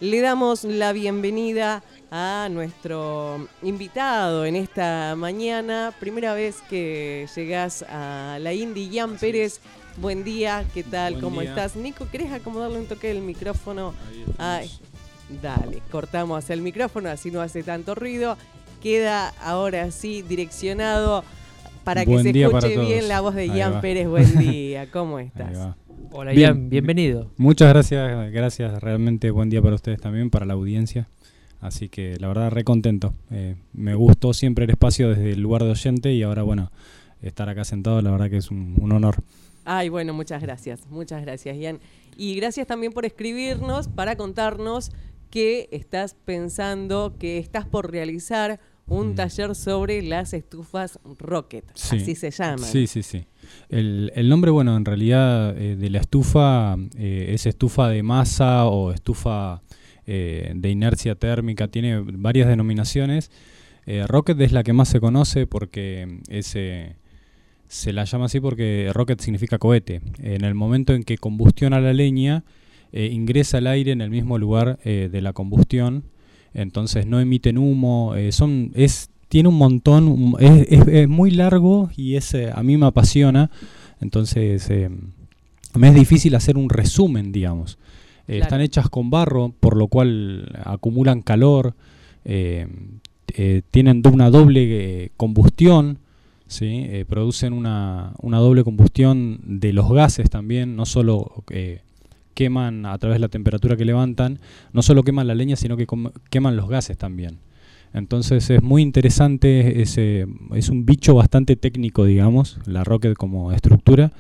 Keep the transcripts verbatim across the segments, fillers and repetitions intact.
Le damos la bienvenida a nuestro invitado en esta mañana. Primera vez que llegás a la Indy, Ian Pérez. Buen día, ¿qué tal? Buen ¿Cómo día. estás? Nico, ¿querés acomodarle un toque del micrófono? Ay, dale, cortamos el micrófono, así no hace tanto ruido. Queda ahora sí direccionado para Buen que se día para escuche bien todos. la voz de Ahí Ian va. Pérez. Buen día, ¿cómo Ahí estás? va. Hola Bien. Ian, bienvenido. Muchas gracias, gracias. Realmente buen día para ustedes también, para la audiencia. Así que la verdad, re contento. Eh, me gustó siempre el espacio desde el lugar de oyente y ahora, bueno, estar acá sentado, la verdad que es un, un honor. Ay, bueno, muchas gracias, muchas gracias, Ian. Y gracias también por escribirnos para contarnos que estás pensando, que estás por realizar un Mm. taller sobre las estufas Rocket, Sí. así se llaman. Sí, sí, sí. El, el nombre, bueno, en realidad eh, de la estufa eh, es estufa de masa o estufa eh, de inercia térmica, tiene varias denominaciones. Eh, Rocket es la que más se conoce porque es, eh, se la llama así porque rocket significa cohete. En el momento en que combustiona la leña, eh, ingresa el aire en el mismo lugar eh, de la combustión, entonces no emiten humo, eh, son es tiene un montón, un- es, es- es muy largo y es, eh, a mí me apasiona, entonces eh, me es difícil hacer un resumen, digamos. Eh, Claro. Están hechas con barro, por lo cual acumulan calor, eh, eh, tienen do- una doble eh, combustión, ¿sí? Eh, producen una, una doble combustión de los gases también, no solo eh, queman a través de la temperatura que levantan, no solo queman la leña, sino que com- queman los gases también. Entonces es muy interesante, es, eh, es un bicho bastante técnico, digamos, la Rocket como estructura.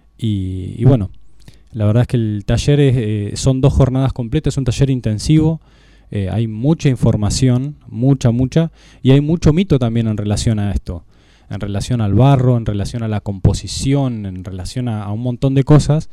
Y, y bueno, la verdad es que el taller es, eh, son dos jornadas completas, es un taller intensivo, eh, hay mucha información, mucha, mucha, y hay mucho mito también en relación a esto, en relación al barro, en relación a la composición, en relación a, a un montón de cosas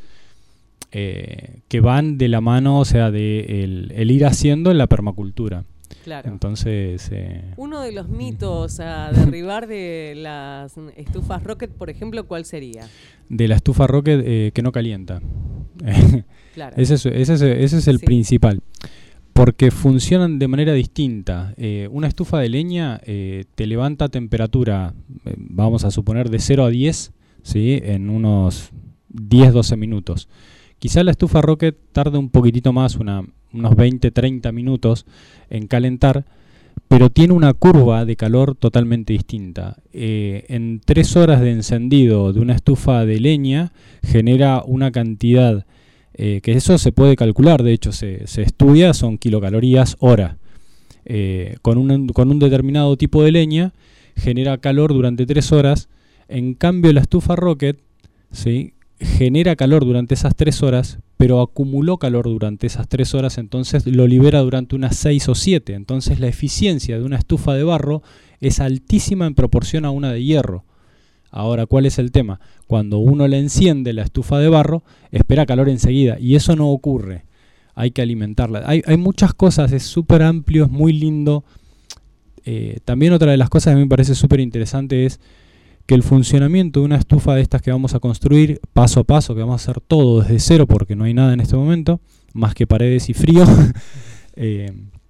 eh, que van de la mano, o sea, de el, el ir haciendo en la permacultura. Claro. Entonces, eh, Uno de los mitos a derribar de las estufas Rocket, por ejemplo, ¿cuál sería? de la estufa Rocket eh, que no calienta. Claro. ese, es, ese, es, ese es el Sí. principal. Porque funcionan de manera distinta. Eh, una estufa de leña eh, te levanta temperatura, eh, vamos a suponer, de cero a diez, ¿sí? En unos diez a doce minutos. Quizá la estufa Rocket tarde un poquitito más, una, unos veinte a treinta minutos en calentar, pero tiene una curva de calor totalmente distinta. Eh, en tres horas de encendido de una estufa de leña genera una cantidad, eh, que eso se puede calcular, de hecho se, se estudia, son kilocalorías hora. Eh, con, un, con un determinado tipo de leña genera calor durante tres horas, en cambio la estufa Rocket, ¿sí?, genera calor durante esas tres horas, pero acumuló calor durante esas tres horas, entonces lo libera durante unas seis o siete. Entonces la eficiencia de una estufa de barro es altísima en proporción a una de hierro. Ahora, ¿cuál es el tema? Cuando uno le enciende la estufa de barro, espera calor enseguida, y eso no ocurre. Hay que alimentarla. Hay, hay muchas cosas, es súper amplio, es muy lindo. Eh, también otra de las cosas que a mí me parece súper interesante es que el funcionamiento de una estufa de estas que vamos a construir paso a paso, que vamos a hacer todo desde cero porque no hay nada en este momento, más que paredes y frío, eh,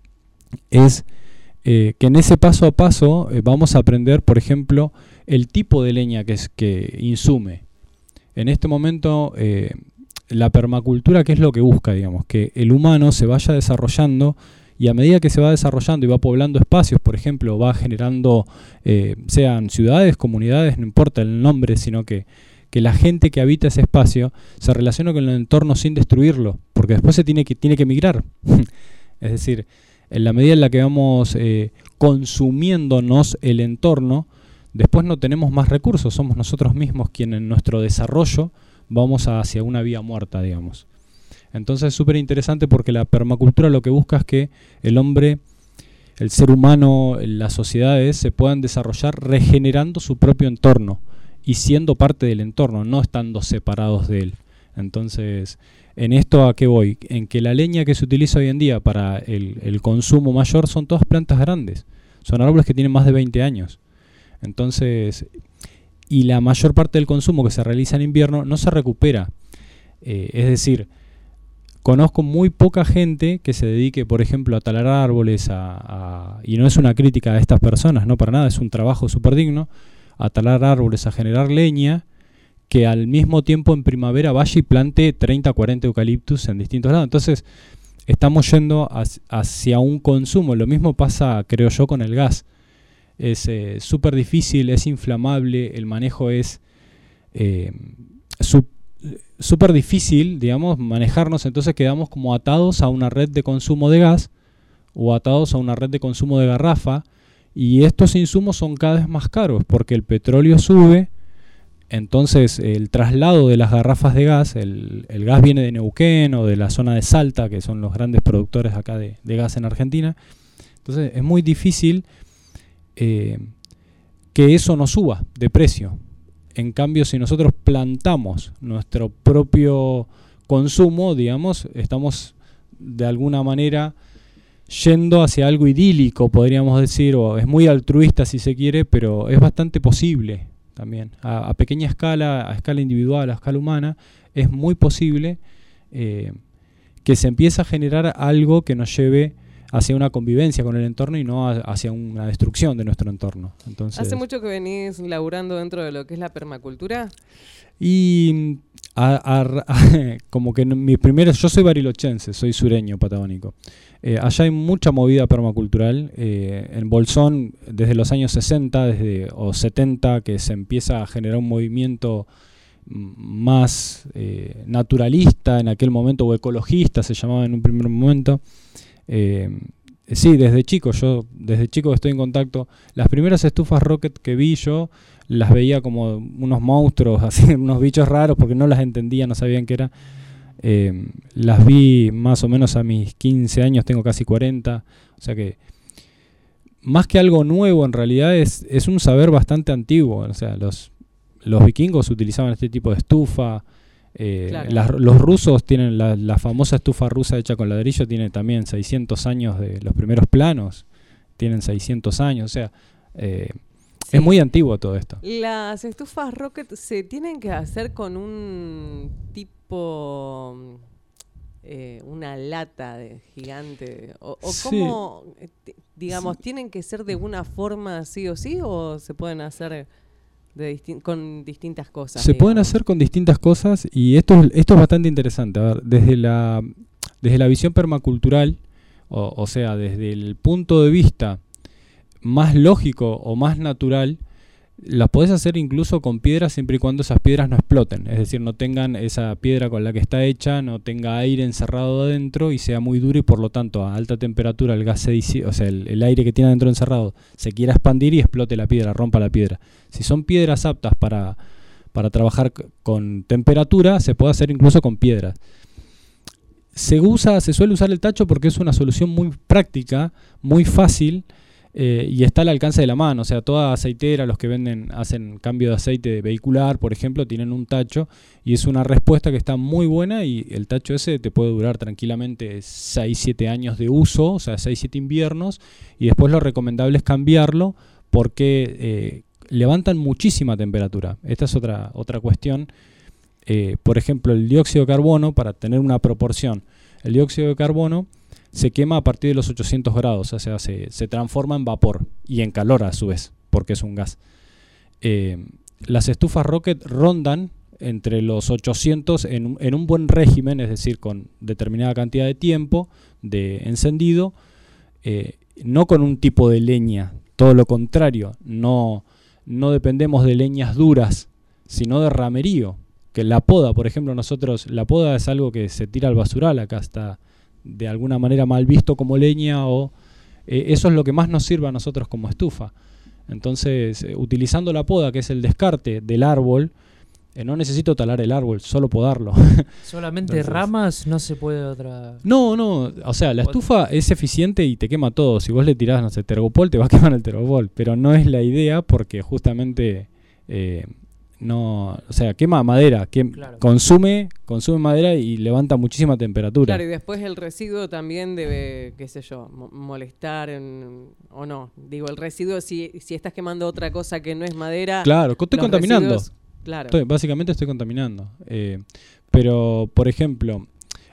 es eh, que en ese paso a paso eh, vamos a aprender, por ejemplo, el tipo de leña que, es, que insume. En este momento, eh, la permacultura, ¿qué es lo que busca? Digamos, que el humano se vaya desarrollando y a medida que se va desarrollando y va poblando espacios, por ejemplo, va generando, eh, sean ciudades, comunidades, no importa el nombre, sino que, que la gente que habita ese espacio se relaciona con el entorno sin destruirlo, porque después se tiene que, tiene que migrar. Es decir, en la medida en la que vamos eh, consumiéndonos el entorno, después no tenemos más recursos, somos nosotros mismos quienes en nuestro desarrollo vamos hacia una vía muerta, digamos. Entonces es súper interesante porque la permacultura lo que busca es que el hombre, el ser humano, las sociedades se puedan desarrollar regenerando su propio entorno y siendo parte del entorno, no estando separados de él. Entonces, ¿en esto a qué voy? En que la leña que se utiliza hoy en día para el, el consumo mayor son todas plantas grandes, son árboles que tienen más de veinte años. Entonces, y la mayor parte del consumo que se realiza en invierno no se recupera. Eh, es decir, conozco muy poca gente que se dedique, por ejemplo, a talar árboles, a, a, y no es una crítica a estas personas, no para nada, es un trabajo súper digno, a talar árboles, a generar leña, que al mismo tiempo en primavera vaya y plante treinta, cuarenta eucaliptus en distintos lados. Entonces, estamos yendo hacia un consumo. Lo mismo pasa, creo yo, con el gas. Es eh, súper difícil, es inflamable, el manejo es eh, súper difícil, digamos, manejarnos. Entonces quedamos como atados a una red de consumo de gas o atados a una red de consumo de garrafa, y estos insumos son cada vez más caros porque el petróleo sube. Entonces el traslado de las garrafas de gas, el, el gas viene de Neuquén o de la zona de Salta, que son los grandes productores acá de, de gas en Argentina. Entonces es muy difícil eh, que eso no suba de precio. En cambio, si nosotros plantamos nuestro propio consumo, digamos, estamos de alguna manera yendo hacia algo idílico, podríamos decir, o es muy altruista si se quiere, pero es bastante posible. También a, a pequeña escala, a escala individual, a escala humana, es muy posible eh, que se empiece a generar algo que nos lleve hacia una convivencia con el entorno y no a, hacia una destrucción de nuestro entorno. Entonces, ¿hace mucho que venís laburando dentro de lo que es la permacultura? Y a, a, a, como que mi primero, yo soy barilochense, soy sureño patagónico. Eh, allá hay mucha movida permacultural. Eh, en Bolsón, desde los años sesenta desde, o setenta, que se empieza a generar un movimiento más eh, naturalista en aquel momento, o ecologista se llamaba en un primer momento. Eh, sí, desde chico, yo desde chico estoy en contacto. Las primeras estufas Rocket que vi yo, las veía como unos monstruos, así, unos bichos raros, porque no las entendía, no sabían qué era. Eh, las vi más o menos a mis quince años, tengo casi cuarenta, o sea que más que algo nuevo en realidad es, es un saber bastante antiguo. O sea, los, los vikingos utilizaban este tipo de estufa, eh, claro. las, los rusos tienen la, la famosa estufa rusa hecha con ladrillo, tiene también seiscientos años de los primeros planos, tienen seiscientos años, o sea, eh, sí. Es muy antiguo todo esto. Las estufas Rocket se tienen que hacer con un tipo, eh, una lata de gigante, o, o sí. cómo, digamos, sí. ¿tienen que ser de una forma sí o sí, o se pueden hacer de distin- con distintas cosas? Se digamos? pueden hacer con distintas cosas, y esto, esto es bastante interesante. A ver, desde la, desde la visión permacultural, o, o sea, desde el punto de vista más lógico o más natural, las podés hacer incluso con piedras siempre y cuando esas piedras no exploten, es decir, no tengan esa piedra con la que está hecha, no tenga aire encerrado adentro y sea muy dura, y por lo tanto a alta temperatura el gas se disi- o sea, el, el aire que tiene adentro encerrado se quiera expandir y explote la piedra, rompa la piedra. Si son piedras aptas para, para trabajar c- con temperatura, se puede hacer incluso con piedras. Se usa, se suele usar el tacho porque es una solución muy práctica, muy fácil. Eh, y está al alcance de la mano. O sea, toda aceitera, los que venden, hacen cambio de aceite vehicular, por ejemplo, tienen un tacho, y es una respuesta que está muy buena, y el tacho ese te puede durar tranquilamente seis siete años de uso, o sea, seis siete inviernos, y después lo recomendable es cambiarlo porque eh, levantan muchísima temperatura. Esta es otra, otra cuestión. Eh, por ejemplo, el dióxido de carbono, para tener una proporción, el dióxido de carbono se quema a partir de los ochocientos grados, o sea, se, se transforma en vapor y en calor a su vez, porque es un gas. Eh, las estufas Rocket rondan entre los ochocientos en, en un buen régimen, es decir, con determinada cantidad de tiempo de encendido, eh, no con un tipo de leña, todo lo contrario, no, no dependemos de leñas duras, sino de ramerío, que la poda, por ejemplo, nosotros, la poda es algo que se tira al basural, acá está de alguna manera mal visto como leña, o eh, eso es lo que más nos sirve a nosotros como estufa. Entonces, eh, utilizando la poda, que es el descarte del árbol, eh, no necesito talar el árbol, solo podarlo. ¿Solamente Entonces, ramas? ¿No se puede otra...? No, no, o sea, la estufa es eficiente y te quema todo. Si vos le tirás, no sé, tergopol, te va a quemar el tergopol, pero no es la idea, porque justamente... Eh, no, o sea, quema madera, que claro. consume, consume madera y levanta muchísima temperatura. Claro, y después el residuo también debe, qué sé yo, mo- molestar en, o no. Digo, el residuo, si, si estás quemando otra cosa que no es madera... Claro, estoy los contaminando. residuos, claro. Estoy, básicamente estoy contaminando. Eh, pero, por ejemplo,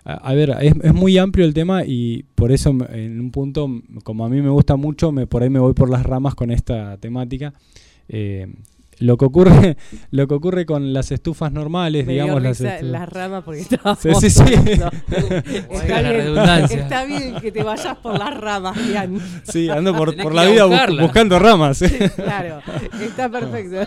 A, a ver, es, es muy amplio el tema y por eso en un punto, como a mí me gusta mucho, me, por ahí me voy por las ramas con esta temática. Eh, Lo que ocurre, lo que ocurre con las estufas normales, Me digamos, dio las risa estufas. las ramas porque estábamos Sí, sí, sí. hablando. Oiga, Está la bien, redundancia. está bien que te vayas por las ramas, Ian. Sí, ando por, Tenés por que la ir a vida bu- buscarla. buscando ramas. ¿eh? Claro, está perfecto.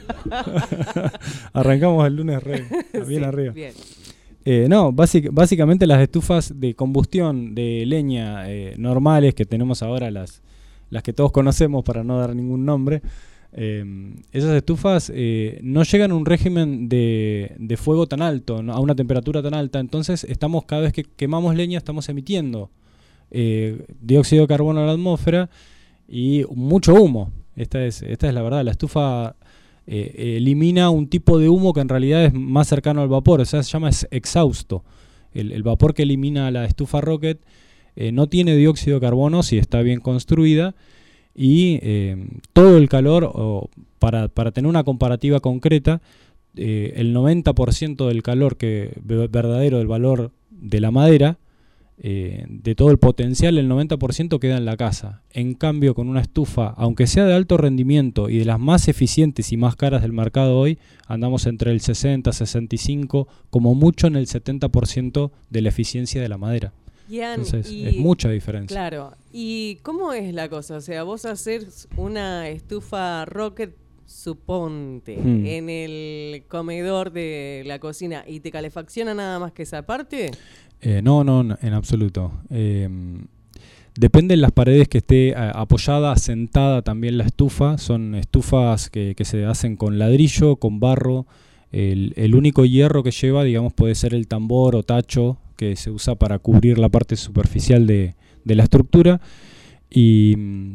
Arrancamos el lunes re, bien Sí, arriba. bien. Eh, no, básic- básicamente las estufas de combustión de leña eh, normales que tenemos ahora, las, las que todos conocemos para no dar ningún nombre, eh, esas estufas eh, no llegan a un régimen de, de fuego tan alto, ¿no? A una temperatura tan alta, entonces estamos cada vez que quemamos leña estamos emitiendo eh, dióxido de carbono a la atmósfera y mucho humo. Esta es, esta es la verdad, la estufa eh, elimina un tipo de humo que en realidad es más cercano al vapor, o sea, se llama ex- exhausto. El, el vapor que elimina la estufa Rocket eh, no tiene dióxido de carbono si está bien construida y eh, todo el calor, o para, para tener una comparativa concreta, eh, el noventa por ciento del calor que verdadero del valor de la madera, eh, de todo el potencial, el noventa por ciento queda en la casa. En cambio, con una estufa, aunque sea de alto rendimiento y de las más eficientes y más caras del mercado hoy, andamos entre el sesenta, sesenta y cinco, como mucho en el setenta por ciento de la eficiencia de la madera. Ian, Entonces, y- es mucha diferencia. Claro. ¿Y cómo es la cosa? O sea, vos haces una estufa Rocket, suponte, Hmm. en el comedor de la cocina y te calefacciona nada más que esa parte. Eh, no, no, no, en absoluto. Eh, depende de las paredes que esté a, apoyada, sentada también la estufa. Son estufas que, que se hacen con ladrillo, con barro. El, el único hierro que lleva, digamos, puede ser el tambor o tacho que se usa para cubrir la parte superficial de, de la estructura. Y mm,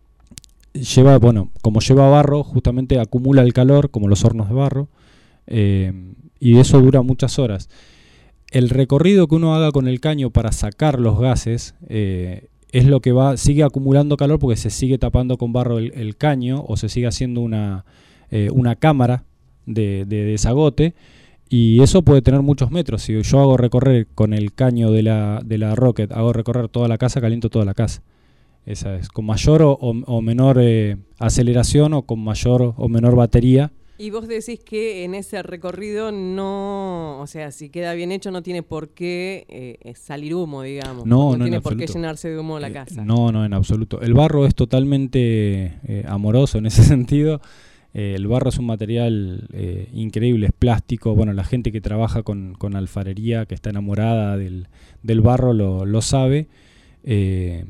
lleva, bueno, como lleva barro, justamente acumula el calor, como los hornos de barro. Eh, y eso dura muchas horas. El recorrido que uno haga con el caño para sacar los gases eh, es lo que va, sigue acumulando calor porque se sigue tapando con barro el, el caño o se sigue haciendo una, eh, una cámara de, de desagote y eso puede tener muchos metros. Si yo hago recorrer con el caño de la, de la Rocket, hago recorrer toda la casa, caliento toda la casa. Esa es, con mayor o, o, o menor eh, aceleración o con mayor o menor batería. Y vos decís que en ese recorrido no, o sea, si queda bien hecho no tiene por qué eh, salir humo, digamos. No, no no, tiene en por qué absoluto. llenarse de humo la Eh, casa. No, no, en absoluto. El barro es totalmente eh, amoroso en ese sentido. Eh, el barro es un material eh, increíble, es plástico. Bueno, la gente que trabaja con, con alfarería, que está enamorada del, del barro, lo, lo sabe. Eh,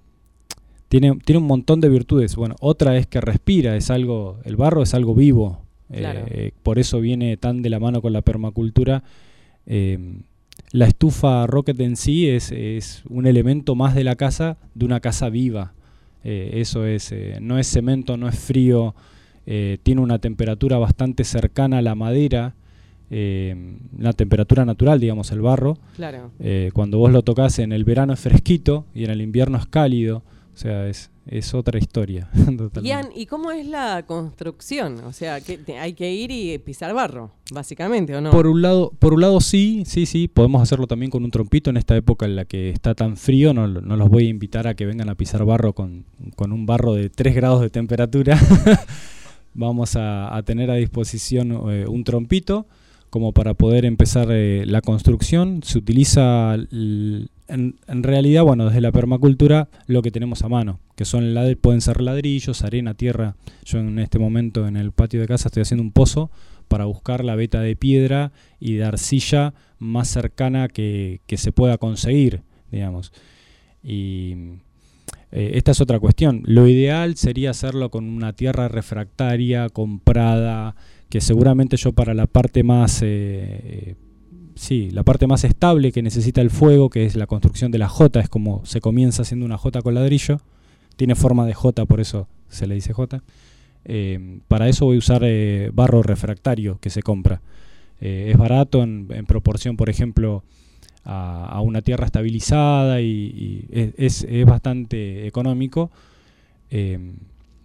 tiene, tiene un montón de virtudes. Bueno, otra es que respira, es algo, el barro es algo vivo. Claro. Eh, por eso viene tan de la mano con la permacultura. Eh, la estufa Rocket en sí es, es un elemento más de la casa, de una casa viva. Eh, eso es, eh, no es cemento, no es frío, eh, tiene una temperatura bastante cercana a la madera, eh, una temperatura natural, digamos, el barro. Claro. Eh, cuando vos lo tocas en el verano es fresquito y en el invierno es cálido. O sea, es, es otra historia. Ian, ¿y cómo es la construcción? O sea, que te- hay que ir y pisar barro, básicamente, ¿o no? Por un lado, por un lado sí, sí, sí, podemos hacerlo también con un trompito en esta época en la que está tan frío, no, no los voy a invitar a que vengan a pisar barro con, con un barro de tres grados de temperatura. Vamos a, a tener a disposición eh, un trompito como para poder empezar eh, la construcción. Se utiliza l- en, en realidad, bueno, desde la permacultura lo que tenemos a mano, que son lad- pueden ser ladrillos, arena, tierra. Yo en este momento en el patio de casa estoy haciendo un pozo para buscar la veta de piedra y de arcilla más cercana que, que se pueda conseguir, digamos. Y eh, esta es otra cuestión. Lo ideal sería hacerlo con una tierra refractaria, comprada, que seguramente yo para la parte más... Eh, eh, sí, la parte más estable que necesita el fuego, que es la construcción de la jota, es como se comienza haciendo una jota con ladrillo. Tiene forma de jota, por eso se le dice jota. Eh, para eso voy a usar eh, barro refractario que se compra. Eh, es barato en, en proporción, por ejemplo, a, a una tierra estabilizada y, y es, es, es bastante económico. Eh,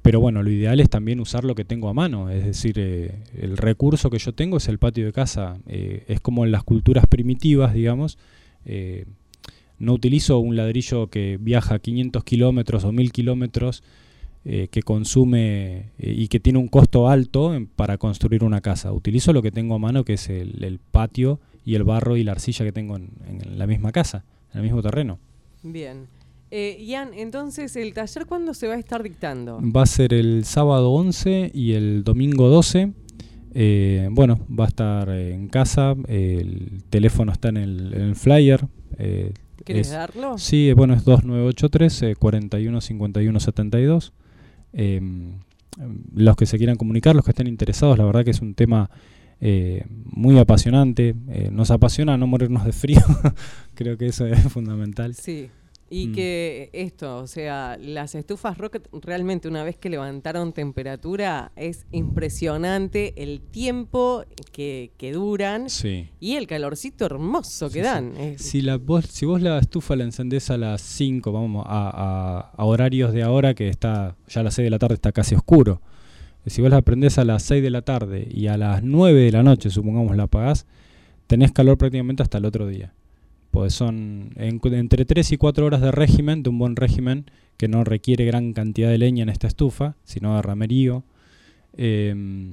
pero bueno, lo ideal es también usar lo que tengo a mano, es decir, eh, el recurso que yo tengo es el patio de casa. Eh, es como en las culturas primitivas, digamos. Eh, no utilizo un ladrillo que viaja quinientos kilómetros o mil kilómetros, eh, que consume eh, y que tiene un costo alto en, para construir una casa. Utilizo lo que tengo a mano, que es el, el patio y el barro y la arcilla que tengo en, en la misma casa, en el mismo terreno. Bien. Eh, Ian, entonces, ¿el taller cuándo se va a estar dictando? Va a ser el sábado once y el domingo doce. Eh, bueno, va a estar eh, en casa. Eh, el teléfono está en el, en el flyer. Eh, ¿Quieres es, darlo? Sí, bueno, es dos nueve ocho tres, eh, cuarenta y uno cincuenta y uno setenta y dos. Eh, los que se quieran comunicar, los que estén interesados, la verdad que es un tema eh, muy apasionante. Eh, nos apasiona no morirnos de frío. Creo que eso es fundamental. Sí. Y Mm. que esto, o sea, las estufas Rocket realmente una vez que levantaron temperatura es impresionante el tiempo que, que duran Sí. y el calorcito hermoso que Sí, dan. sí. Es- Si, la, vos, si vos la estufa la encendés a las cinco, vamos a, a, a horarios de ahora que está ya a las seis de la tarde está casi oscuro. Si vos la prendés a las seis de la tarde y a las nueve de la noche, supongamos, la apagás, tenés calor prácticamente hasta el otro día. Pues son en, entre tres y cuatro horas de régimen, de un buen régimen que no requiere gran cantidad de leña en esta estufa, sino de ramerío. Eh,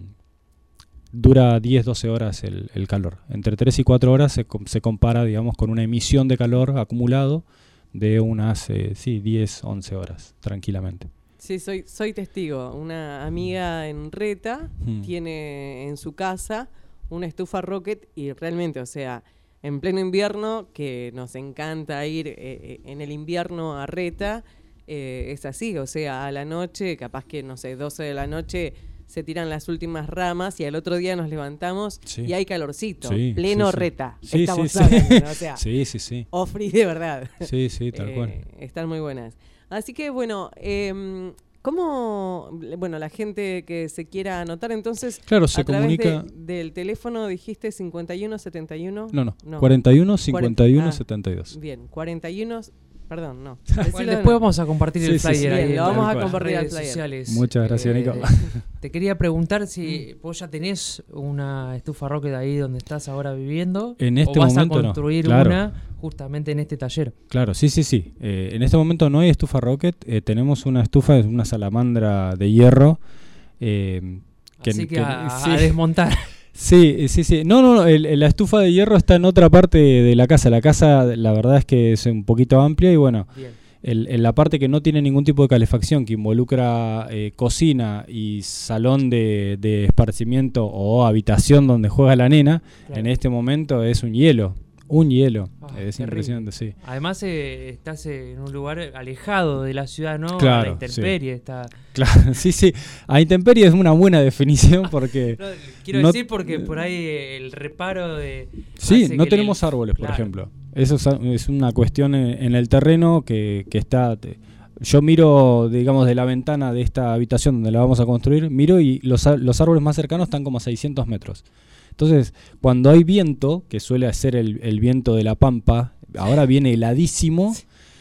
dura diez a doce horas el, el calor. Entre tres y cuatro horas se, se compara, digamos, con una emisión de calor acumulado de unas eh, sí, diez a once horas, tranquilamente. Sí, soy, soy testigo. Una amiga en Reta Mm. tiene en su casa una estufa Rocket y realmente, o sea, en pleno invierno, que nos encanta ir eh, eh, en el invierno a Reta, eh, es así, o sea, a la noche, capaz que, no sé, doce de la noche se tiran las últimas ramas y al otro día nos levantamos Sí. y hay calorcito, Sí, pleno sí, sí. Reta. Sí, Estamos sí, sí. hablando, ¿no? O sea, Sí, sí, sí. ofri de verdad. Sí, sí, tal Eh, cual. Están muy buenas. Así que, bueno, eh, ¿cómo, bueno, la gente que se quiera anotar entonces Claro, se a través de- comunica. del teléfono dijiste cincuenta y uno setenta y uno? No, no, No. cuarenta y uno cincuenta y uno Ah. setenta y dos. Bien, cuarenta y uno, perdón, no. Bueno, Decilo de después nuevo. vamos a compartir Sí, el sí, flyer sí. ahí Bien, en lo vamos las a compartir al redes flyer. sociales. Muchas gracias, Eh, Nico. Te quería preguntar si vos ya tenés una estufa Rocket ahí donde estás ahora viviendo. En este o vas momento a no, construir claro. una justamente en este taller. Claro, sí, sí, sí. Eh, en este momento no hay estufa Rocket. Eh, tenemos una estufa, es una salamandra de hierro. Eh, Así que, a, sí. a desmontar. Sí, sí, sí. No, no, no. el- el- la estufa de hierro está en otra parte de la casa. La casa, la verdad es que es un poquito amplia y bueno, Bien. el- en la parte que no tiene ningún tipo de calefacción, que involucra eh, cocina y salón de, de esparcimiento o habitación donde juega la nena, Claro. en este momento es un hielo. Un hielo. Ah, es terrible. impresionante, sí. Además eh, estás eh, en un lugar alejado de la ciudad, ¿no? Claro, a la intemperie. Está... Claro, sí, sí. A intemperie es una buena definición porque No, quiero No- decir porque por ahí eh, el reparo de... sí, hace no que tenemos el- árboles, por Claro. ejemplo. Eso es, a- es una cuestión en, en el terreno que, que está... te- yo miro, digamos, de la ventana de esta habitación donde la vamos a construir, miro y los, á- los árboles más cercanos están como a seiscientos metros. Entonces, cuando hay viento, que suele ser el, el viento de la pampa, ahora viene heladísimo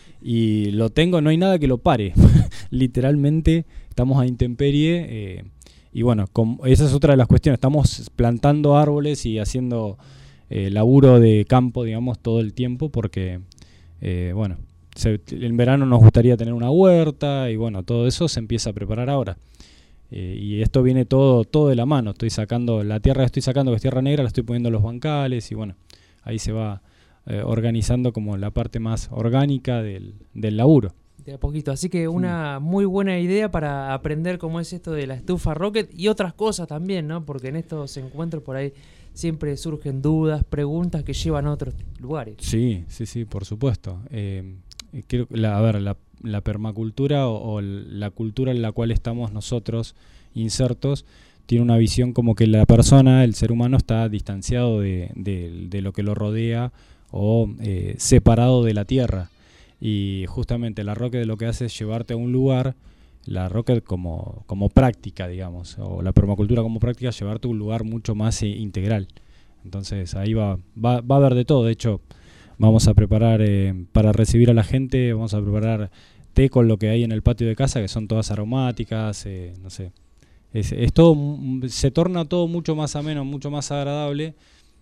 y lo tengo, no hay nada que lo pare. Literalmente estamos a intemperie eh, y bueno, com- esa es otra de las cuestiones. Estamos plantando árboles y haciendo eh, laburo de campo, digamos, todo el tiempo porque, eh, bueno, se- en verano nos gustaría tener una huerta y bueno, todo eso se empieza a preparar ahora. Eh, y esto viene todo todo de la mano. Estoy sacando la tierra que estoy sacando, que es tierra negra, la estoy poniendo en los bancales y bueno, ahí se va eh, organizando como la parte más orgánica del, del laburo. De a poquito. Así que una muy buena idea para aprender cómo es esto de la estufa Rocket y otras cosas también, ¿no? Porque en estos encuentros por ahí siempre surgen dudas, preguntas que llevan a otros lugares. Sí, sí, sí, por supuesto. Eh, quiero, la, a ver, la, la permacultura o, o la cultura en la cual estamos nosotros insertos tiene una visión como que la persona, el ser humano, está distanciado de, de, de lo que lo rodea o eh, separado de la tierra. Y justamente la Rocket lo que hace es llevarte a un lugar, la Rocket como, como práctica, digamos, o la permacultura como práctica, llevarte a un lugar mucho más eh, integral. Entonces ahí va, va, va a haber de todo. De hecho, vamos a preparar eh, para recibir a la gente, vamos a preparar té con lo que hay en el patio de casa, que son todas aromáticas, eh, no sé. Es, es todo, se torna todo mucho más ameno, mucho más agradable,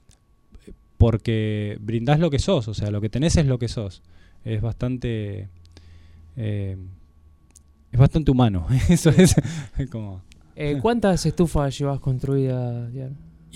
porque brindás lo que sos, o sea, lo que tenés es lo que sos. Es bastante... Eh, es bastante humano. Eso es como... Eh, ¿Cuántas estufas llevas construidas, Diana?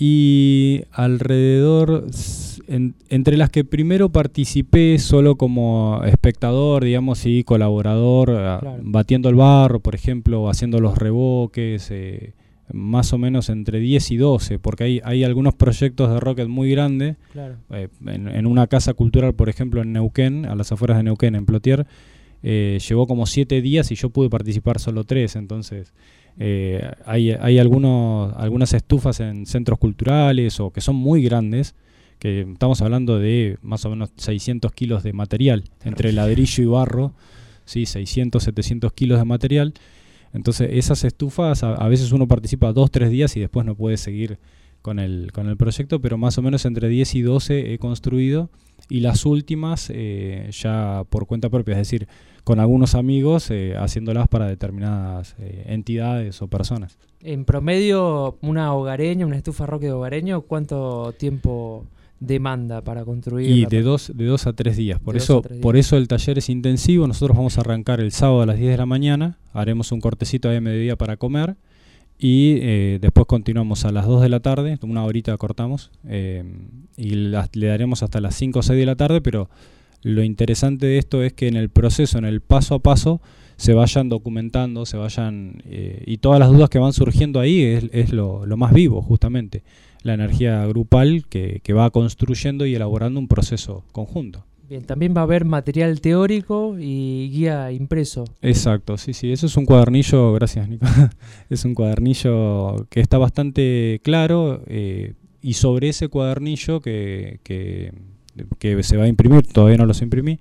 Y alrededor, en, entre las que primero participé solo como espectador, digamos, y colaborador, claro. batiendo el barro, por ejemplo, haciendo los revoques, eh, más o menos entre diez y doce, porque hay, hay algunos proyectos de Rocket muy grandes. Claro. Eh, en, en una casa cultural, por ejemplo, en Neuquén, a las afueras de Neuquén, en Plotier, eh, llevó como siete días y yo pude participar solo tres, entonces... Eh, hay hay algunos, algunas estufas en centros culturales o que son muy grandes, que estamos hablando de más o menos seiscientos kilos de material, entre ladrillo y barro, ¿sí? seiscientos, setecientos kilos de material. Entonces esas estufas a, a veces uno participa dos, tres días y después no puede seguir con el, con el proyecto, pero más o menos entre diez y doce he construido, y las últimas eh, ya por cuenta propia, es decir, con algunos amigos eh, haciéndolas para determinadas eh, entidades o personas. En promedio, una hogareña, una estufa Rocket hogareño, ¿cuánto tiempo demanda para construir? Y de dos, de dos a tres días. Por eso, por eso el taller es intensivo. Nosotros vamos a arrancar el sábado a las diez de la mañana, haremos un cortecito ahí a mediodía para comer, y eh, después continuamos a las dos de la tarde, una horita cortamos, eh, y las, le daremos hasta las cinco o seis de la tarde, pero lo interesante de esto es que en el proceso, en el paso a paso, se vayan documentando, se vayan eh, y todas las dudas que van surgiendo ahí es, es lo, lo más vivo, justamente, la energía grupal que, que va construyendo y elaborando un proceso conjunto. Bien, también va a haber material teórico y guía impreso. Exacto, sí, sí, eso es un cuadernillo, gracias Nico, es un cuadernillo que está bastante claro, eh, y sobre ese cuadernillo que, que, que se va a imprimir, todavía no los imprimí,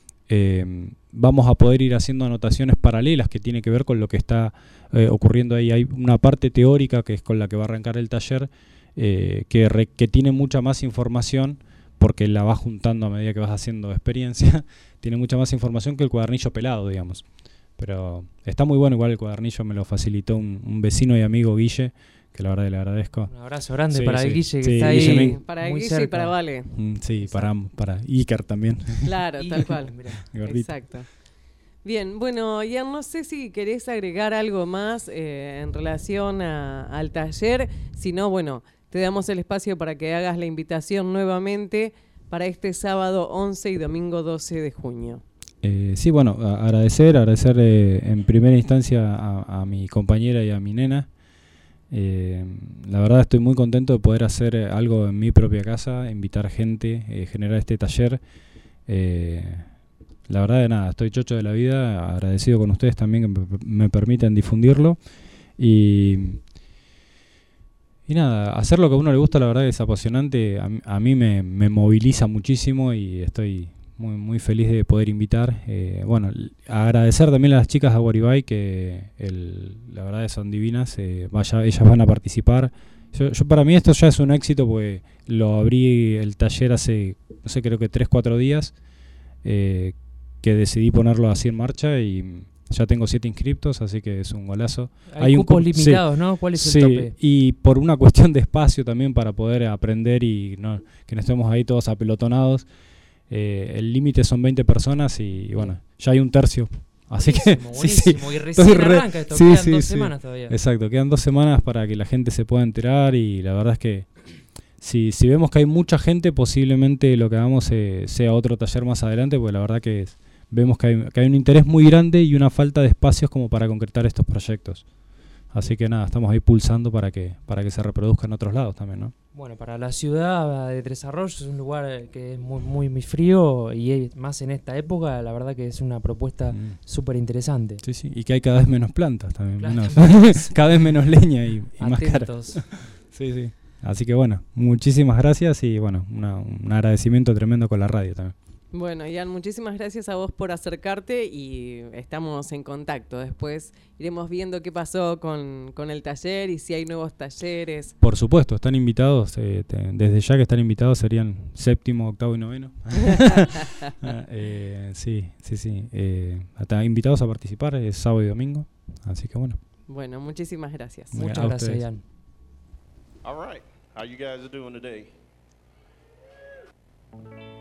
eh, vamos a poder ir haciendo anotaciones paralelas que tiene que ver con lo que está eh, ocurriendo ahí. Hay una parte teórica que es con la que va a arrancar el taller, eh, que, re, que tiene mucha más información, porque la vas juntando a medida que vas haciendo experiencia, tiene mucha más información que el cuadernillo pelado, digamos. Pero está muy bueno, igual el cuadernillo me lo facilitó un, un vecino y amigo, Guille, que la verdad le agradezco. Un abrazo grande sí, para sí. el Guille, que sí, está Guille ahí me... Para muy Guille cerca. y para Vale. Mm, sí, para, para Iker también. Claro, tal cual. Exacto. Bien, bueno, Ian, no sé si querés agregar algo más eh, en relación a, al taller, si no, bueno... Te damos el espacio para que hagas la invitación nuevamente para este sábado once y domingo doce de junio. Eh, sí, bueno, a agradecer, agradecer eh, en primera instancia a, a mi compañera y a mi nena. Eh, la verdad estoy muy contento de poder hacer algo en mi propia casa, invitar gente, eh, generar este taller. Eh, la verdad de nada, estoy chocho de la vida, agradecido con ustedes también que me, me permiten difundirlo. Y... Y nada, hacer lo que a uno le gusta, la verdad que es apasionante, a, a mí me, me moviliza muchísimo y estoy muy muy feliz de poder invitar. Eh, bueno, agradecer también a las chicas de Aguaribay, que el, la verdad que son divinas, eh, vaya, ellas van a participar. Yo, yo para mí esto ya es un éxito, porque lo abrí el taller hace, no sé, creo que tres, cuatro días, eh, que decidí ponerlo así en marcha y... Ya tengo siete inscriptos, así que es un golazo. Hay, Hay cupos un, limitados, sí, ¿no? ¿Cuál es el sí, tope? Y por una cuestión de espacio también para poder aprender y no, que no estemos ahí todos apelotonados. Eh, el límite son veinte personas y, y bueno, ya hay un tercio. Así buenísimo, que buenísimo. Sí, sí. Y recién Entonces, arranca esto, sí, quedan sí, dos sí. semanas todavía. Exacto, quedan dos semanas para que la gente se pueda enterar y la verdad es que si, si vemos que hay mucha gente, posiblemente lo que hagamos eh, sea otro taller más adelante, porque la verdad que es... Vemos que hay, que hay un interés muy grande y una falta de espacios como para concretar estos proyectos. Así que nada, estamos ahí pulsando para que para que se reproduzca en otros lados también, ¿no? Bueno, para la ciudad de Tres Arroyos es un lugar que es muy muy, muy frío y más en esta época, la verdad que es una propuesta mm. súper interesante. Sí, sí, y que hay cada vez menos plantas también. Claro, menos, también. Cada vez menos leña y, y más caro. Sí, sí. Así que bueno, muchísimas gracias y bueno, una, un agradecimiento tremendo con la radio también. Bueno, Ian, muchísimas gracias a vos por acercarte y estamos en contacto. Después iremos viendo qué pasó con, con el taller y si hay nuevos talleres. Por supuesto, están invitados, eh, te, desde ya que están invitados serían séptimo, octavo y noveno. ah, eh, sí, sí, sí. Eh, hasta invitados a participar, es sábado y domingo, así que bueno. Bueno, muchísimas gracias. Muy Muchas a gracias, ustedes. Ian. All right. How you guys doing today?